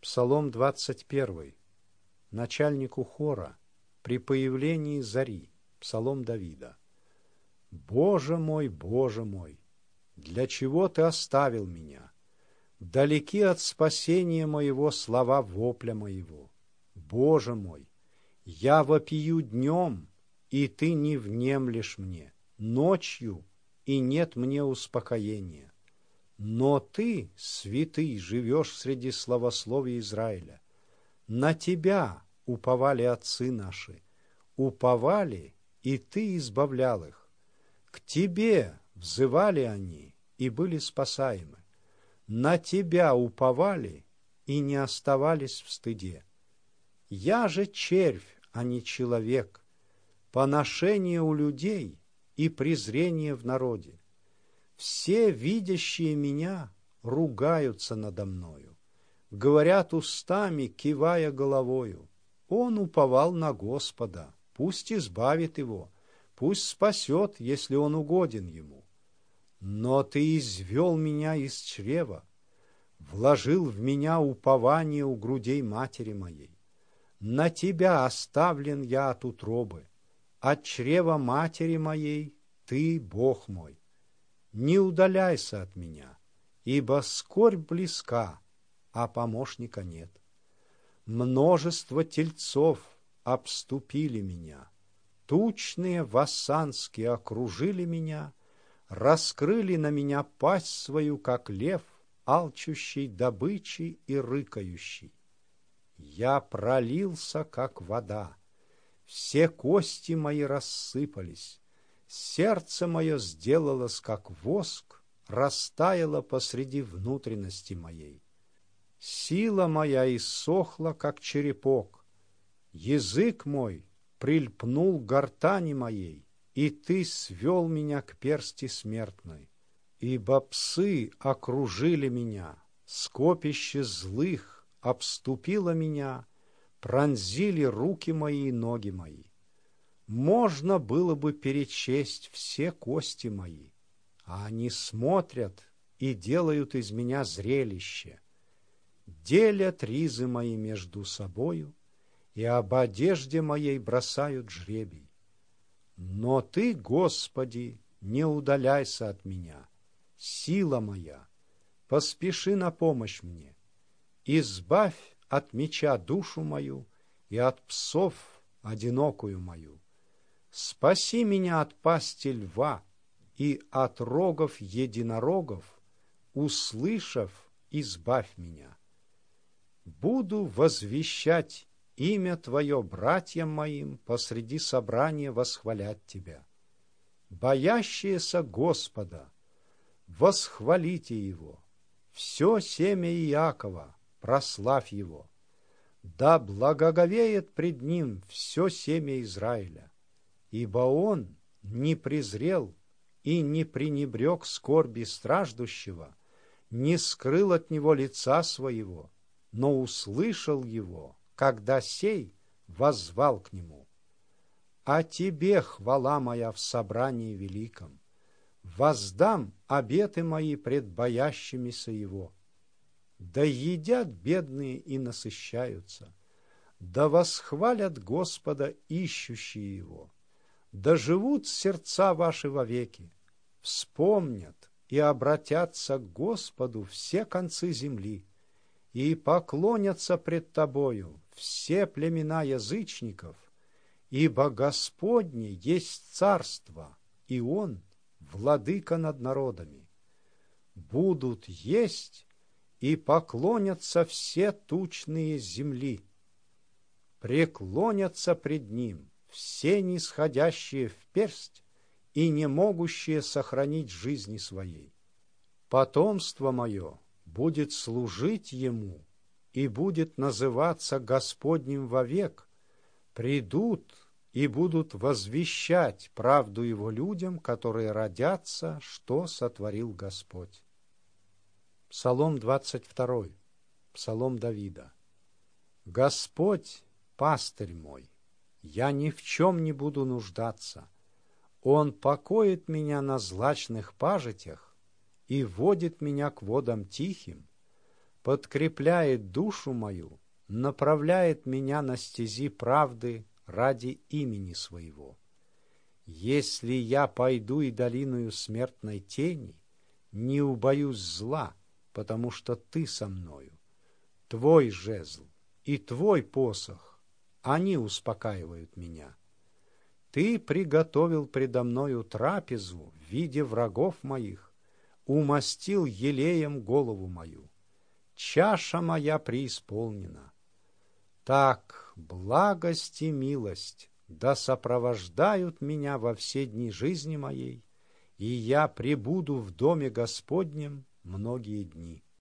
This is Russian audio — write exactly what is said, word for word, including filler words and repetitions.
Псалом двадцать первый. Начальнику хора при появлении зари. Псалом Давида. «Боже мой, Боже мой, для чего Ты оставил меня? Далеки от спасения моего слова вопля моего. Боже мой, я вопию днем, и Ты не внемлешь мне, ночью, и нет мне успокоения. Но Ты, святый, живешь среди славословия Израиля. На Тебя уповали отцы наши, уповали, и Ты избавлял их. К Тебе взывали они, и были спасаемы. На Тебя уповали, и не оставались в стыде. Я же червь, а не человек, поношение у людей и презрение в народе. Все, видящие меня, ругаются надо мною, говорят устами, кивая головою. Он уповал на Господа, пусть избавит его, пусть спасет, если он угоден ему. Но Ты извел меня из чрева, вложил в меня упование у грудей матери моей. На Тебя оставлен я от утробы, от чрева матери моей Ты, Бог мой. Не удаляйся от меня, ибо скорбь близка, а помощника нет. Множество тельцов обступили меня, тучные вассанские окружили меня, раскрыли на меня пасть свою, как лев, алчущий добычи и рыкающий. Я пролился, как вода, все кости мои рассыпались, сердце мое сделалось, как воск, растаяло посреди внутренности моей. Сила моя иссохла, как черепок, язык мой прильпнул к гортани моей, и Ты свел меня к персти смертной. Ибо псы окружили меня, скопище злых обступило меня, пронзили руки мои и ноги мои. Можно было бы перечесть все кости мои, а они смотрят и делают из меня зрелище. Делят ризы мои между собою, и об одежде моей бросают жребий. Но Ты, Господи, не удаляйся от меня, сила моя, поспеши на помощь мне. Избавь от меча душу мою и от псов одинокую мою. Спаси меня от пасти льва и от рогов единорогов, услышав, избавь меня. Буду возвещать имя Твое братьям моим, посреди собрания восхвалять Тебя. Боящиеся Господа, восхвалите Его, все семя Иакова, прославь Его. Да благоговеет пред Ним все семя Израиля, ибо Он не презрел и не пренебрег скорби страждущего, не скрыл от него лица своего, но услышал его, когда сей воззвал к нему. А Тебе хвала моя в собрании великом, воздам обеты мои пред боящимися Его. Да едят бедные и насыщаются, да восхвалят Господа ищущие Его, да живут сердца ваши вовеки, вспомнят и обратятся к Господу все концы земли, и поклонятся пред Тобою все племена язычников, ибо Господне есть царство, и Он владыка над народами. Будут есть и поклонятся все тучные земли, преклонятся пред Ним все нисходящие в персть и не могущие сохранить жизни своей. Потомство мое будет служить Ему и будет называться Господним вовек, придут и будут возвещать правду Его людям, которые родятся, что сотворил Господь. Псалом двадцать второй. Псалом Давида. Господь — пастырь мой, я ни в чем не буду нуждаться. Он покоит меня на злачных пажитях и водит меня к водам тихим, подкрепляет душу мою, направляет меня на стези правды ради имени своего. Если я пойду и долиною смертной тени, не убоюсь зла, потому что ты со мною. Твой жезл и твой посох, они успокаивают меня. Ты приготовил предо мною трапезу в виде врагов моих, умастил елеем голову мою. Чаша моя преисполнена. Так благость и милость да сопровождают меня во все дни жизни моей, и я пребуду в доме Господнем многие дни.